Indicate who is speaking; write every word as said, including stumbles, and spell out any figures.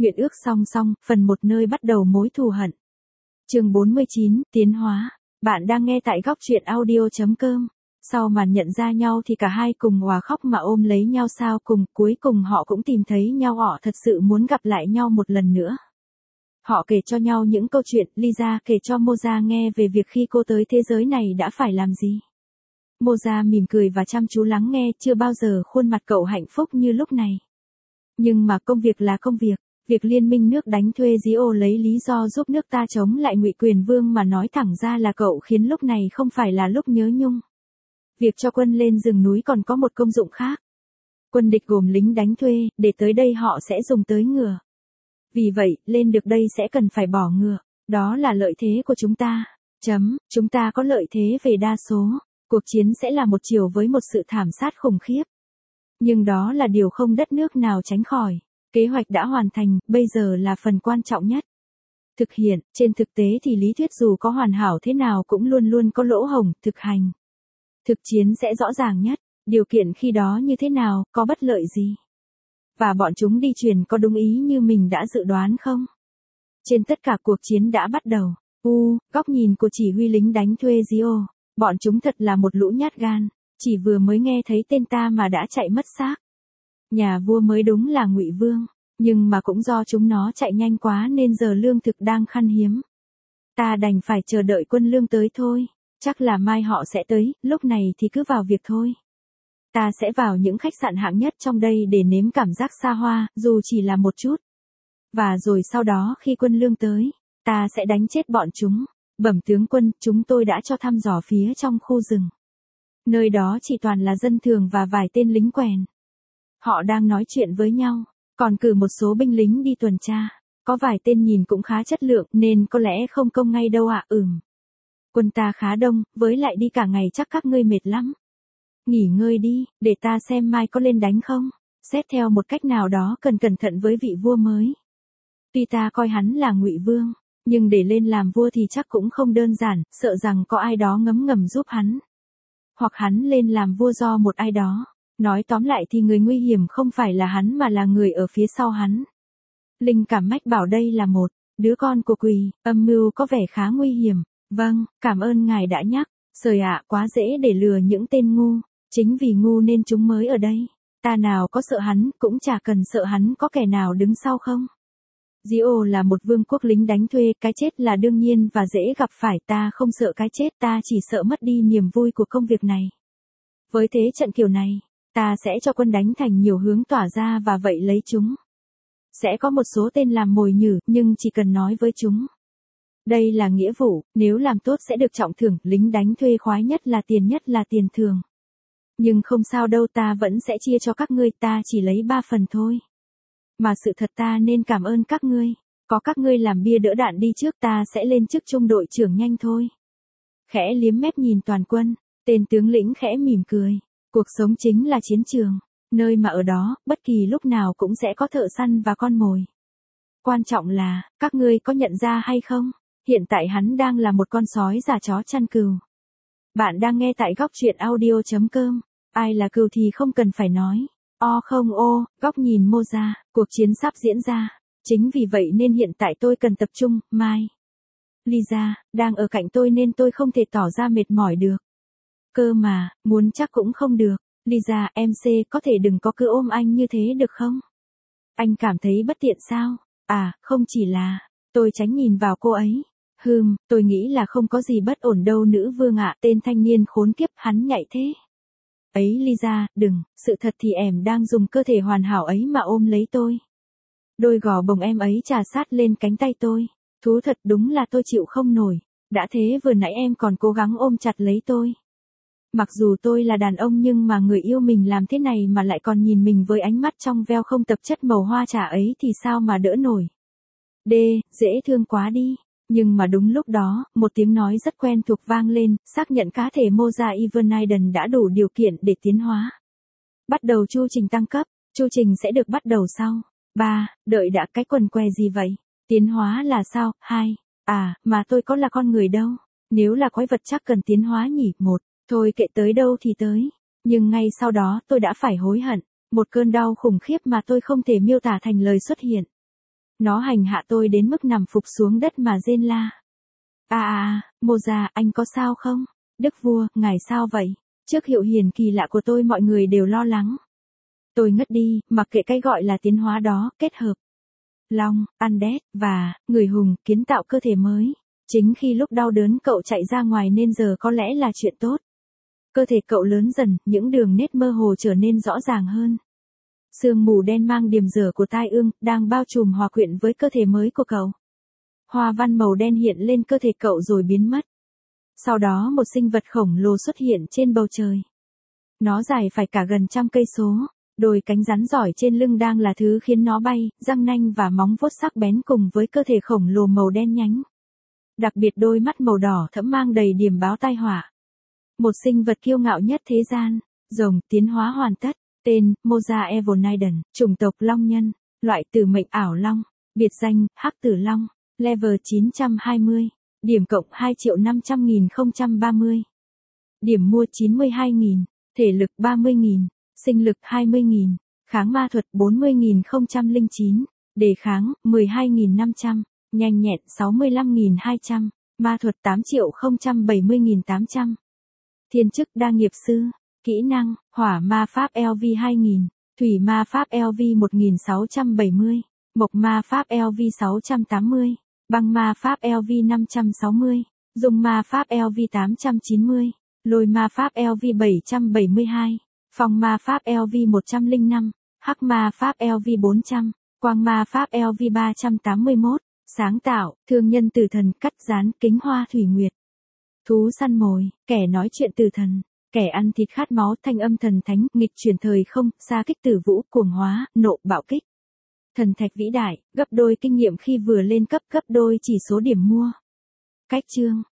Speaker 1: Nguyện ước song song, phần một nơi bắt đầu mối thù hận. Chương bốn mươi chín, tiến hóa. Bạn đang nghe tại góc truyện audio chấm com. Sau màn nhận ra nhau thì cả hai cùng hòa khóc mà ôm lấy nhau sao cùng, cuối cùng họ cũng tìm thấy nhau, họ thật sự muốn gặp lại nhau một lần nữa. Họ kể cho nhau những câu chuyện, Lisa kể cho Moza nghe về việc khi cô tới thế giới này đã phải làm gì. Moza mỉm cười và chăm chú lắng nghe, chưa bao giờ khuôn mặt cậu hạnh phúc như lúc này. Nhưng mà công việc là công việc, việc liên minh nước đánh thuê Gio lấy lý do giúp nước ta chống lại Ngụy Quyền Vương mà nói thẳng ra là cậu khiến lúc này không phải là lúc nhớ nhung. Việc cho quân lên rừng núi còn có một công dụng khác. Quân địch gồm lính đánh thuê, để tới đây họ sẽ dùng tới ngựa. Vì vậy, lên được đây sẽ cần phải bỏ ngựa, đó là lợi thế của chúng ta. Chấm, chúng ta có lợi thế về đa số, cuộc chiến sẽ là một chiều với một sự thảm sát khủng khiếp. Nhưng đó là điều không đất nước nào tránh khỏi. Kế hoạch đã hoàn thành, bây giờ là phần quan trọng nhất. Thực hiện, trên thực tế thì lý thuyết dù có hoàn hảo thế nào cũng luôn luôn có lỗ hổng, thực hành. Thực chiến sẽ rõ ràng nhất, điều kiện khi đó như thế nào, có bất lợi gì. Và bọn chúng đi truyền có đúng ý như mình đã dự đoán không? Trên tất cả cuộc chiến đã bắt đầu. U, góc nhìn của chỉ huy lính đánh thuê Gio. Bọn chúng thật là một lũ nhát gan, chỉ vừa mới nghe thấy tên ta mà đã chạy mất xác. Nhà vua mới đúng là Ngụy Vương, nhưng mà cũng do chúng nó chạy nhanh quá nên giờ lương thực đang khan hiếm. Ta đành phải chờ đợi quân lương tới thôi, chắc là mai họ sẽ tới, lúc này thì cứ vào việc thôi. Ta sẽ vào những khách sạn hạng nhất trong đây để nếm cảm giác xa hoa, dù chỉ là một chút. Và rồi sau đó khi quân lương tới, ta sẽ đánh chết bọn chúng. Bẩm tướng quân, chúng tôi đã cho thăm dò phía trong khu rừng. Nơi đó chỉ toàn là dân thường và vài tên lính quèn. Họ đang nói chuyện với nhau, còn cử một số binh lính đi tuần tra. Có vài tên nhìn cũng khá chất lượng nên có lẽ không công ngay đâu ạ. À, ừm. Quân ta khá đông, với lại đi cả ngày chắc các ngươi mệt lắm. Nghỉ ngơi đi, để ta xem mai có lên đánh không. Xét theo một cách nào đó cần cẩn thận với vị vua mới. Tuy ta coi hắn là Ngụy Vương, nhưng để lên làm vua thì chắc cũng không đơn giản, sợ rằng có ai đó ngấm ngầm giúp hắn. Hoặc hắn lên làm vua do một ai đó. Nói tóm lại thì người nguy hiểm không phải là hắn mà là người ở phía sau hắn. Linh Cảm Mách bảo đây là một đứa con của Quỳ, âm mưu có vẻ khá nguy hiểm. Vâng, cảm ơn ngài đã nhắc. Trời ạ, quá dễ để lừa những tên ngu. Chính vì ngu nên chúng mới ở đây. Ta nào có sợ hắn, cũng chả cần sợ hắn có kẻ nào đứng sau không. Gio là một vương quốc lính đánh thuê, cái chết là đương nhiên và dễ gặp phải, ta không sợ cái chết, ta chỉ sợ mất đi niềm vui của công việc này. Với thế trận kiểu này, ta sẽ cho quân đánh thành nhiều hướng tỏa ra và vậy lấy chúng. Sẽ có một số tên làm mồi nhử, nhưng chỉ cần nói với chúng. Đây là nghĩa vụ, nếu làm tốt sẽ được trọng thưởng, lính đánh thuê khoái nhất là tiền nhất là tiền thường. Nhưng không sao đâu, ta vẫn sẽ chia cho các ngươi, ta chỉ lấy ba phần thôi. Mà sự thật ta nên cảm ơn các ngươi, có các ngươi làm bia đỡ đạn đi trước ta sẽ lên chức trung đội trưởng nhanh thôi. Khẽ liếm mép nhìn toàn quân, tên tướng lĩnh khẽ mỉm cười. Cuộc sống chính là chiến trường, nơi mà ở đó, bất kỳ lúc nào cũng sẽ có thợ săn và con mồi. Quan trọng là, các ngươi có nhận ra hay không? Hiện tại hắn đang là một con sói già chó chăn cừu. Bạn đang nghe tại góc truyện audio chấm com. Ai là cừu thì không cần phải nói. O không ô, góc nhìn Moza, cuộc chiến sắp diễn ra. Chính vì vậy nên hiện tại tôi cần tập trung, mai. Lisa, đang ở cạnh tôi nên tôi không thể tỏ ra mệt mỏi được. Cơ mà, muốn chắc cũng không được. Lisa, em xê có thể đừng có cứ ôm anh như thế được không? Anh cảm thấy bất tiện sao? À, không chỉ là, tôi tránh nhìn vào cô ấy. Hừm, tôi nghĩ là không có gì bất ổn đâu nữ vương ạ, tên thanh niên khốn kiếp hắn nhạy thế. Ấy Lisa, đừng, sự thật thì em đang dùng cơ thể hoàn hảo ấy mà ôm lấy tôi. Đôi gò bồng em ấy chà sát lên cánh tay tôi. Thú thật đúng là tôi chịu không nổi. Đã thế vừa nãy em còn cố gắng ôm chặt lấy tôi. Mặc dù tôi là đàn ông nhưng mà người yêu mình làm thế này mà lại còn nhìn mình với ánh mắt trong veo không tập chất màu hoa trà ấy thì sao mà đỡ nổi. Đê, dễ thương quá đi. Nhưng mà đúng lúc đó, một tiếng nói rất quen thuộc vang lên, xác nhận cá thể Moza Ivernaiden đã đủ điều kiện để tiến hóa. Bắt đầu chu trình tăng cấp, chu trình sẽ được bắt đầu sau. ba. Đợi đã, cái quần què gì vậy? Tiến hóa là sao? hai. À, mà tôi có là con người đâu. Nếu là quái vật chắc cần tiến hóa nhỉ? một. Thôi kệ tới đâu thì tới. Nhưng ngay sau đó tôi đã phải hối hận. Một cơn đau khủng khiếp mà tôi không thể miêu tả thành lời xuất hiện. Nó hành hạ tôi đến mức nằm phục xuống đất mà rên la. À à à, Moza, anh có sao không? Đức vua, ngài sao vậy? Trước hiệu hiển kỳ lạ của tôi mọi người đều lo lắng. Tôi ngất đi, mặc kệ cái gọi là tiến hóa đó, kết hợp. Long, Undead, và, người hùng, kiến tạo cơ thể mới. Chính khi lúc đau đớn cậu chạy ra ngoài nên giờ có lẽ là chuyện tốt. Cơ thể cậu lớn dần, những đường nét mơ hồ trở nên rõ ràng hơn. Sương mù đen mang điểm dở của tai ương, đang bao trùm hòa quyện với cơ thể mới của cậu. Hoa văn màu đen hiện lên cơ thể cậu rồi biến mất. Sau đó một sinh vật khổng lồ xuất hiện trên bầu trời. Nó dài phải cả gần trăm cây số. Đôi cánh rắn giỏi trên lưng đang là thứ khiến nó bay, răng nanh và móng vuốt sắc bén cùng với cơ thể khổng lồ màu đen nhánh. Đặc biệt đôi mắt màu đỏ thẫm mang đầy điểm báo tai họa. Một sinh vật kiêu ngạo nhất thế gian, rồng, tiến hóa hoàn tất, tên, Moza Evoniden, chủng tộc long nhân, loại tử mệnh ảo long, biệt danh, hắc tử long, level chín trăm hai mươi, điểm cộng hai triệu năm trăm nghìn không trăm ba mươi. Điểm mua chín mươi hai nghìn, thể lực ba mươi nghìn. Sinh lực hai mươi nghìn, kháng ma thuật bốn mươi nghìn không trăm lẻ chín, đề kháng mười hai nghìn năm trăm, nhanh nhẹn sáu mươi lăm nghìn hai trăm, ma thuật tám triệu không trăm bảy mươi nghìn tám trăm. Thiên chức đa nghiệp sư, kỹ năng, hỏa ma pháp lv hai nghìn, thủy ma pháp lv một nghìn sáu trăm bảy mươi, mộc ma pháp lv sáu trăm tám mươi, băng ma pháp lv năm trăm sáu mươi, dung ma pháp lv tám trăm chín mươi, lôi ma pháp lv bảy trăm bảy mươi hai. Phong ma pháp lv một trăm lẻ năm, hắc ma pháp lv bốn trăm, quang ma pháp lv ba trăm tám mươi mốt, sáng tạo, thương nhân tử thần, cắt dán, kính hoa thủy nguyệt. Thú săn mồi, kẻ nói chuyện tử thần, kẻ ăn thịt khát máu, thanh âm thần thánh, nghịch chuyển thời không, xa kích tử vũ, cuồng hóa, nộ, bạo kích. Thần thạch vĩ đại, gấp đôi kinh nghiệm khi vừa lên cấp, gấp đôi chỉ số điểm mua. Cách chương,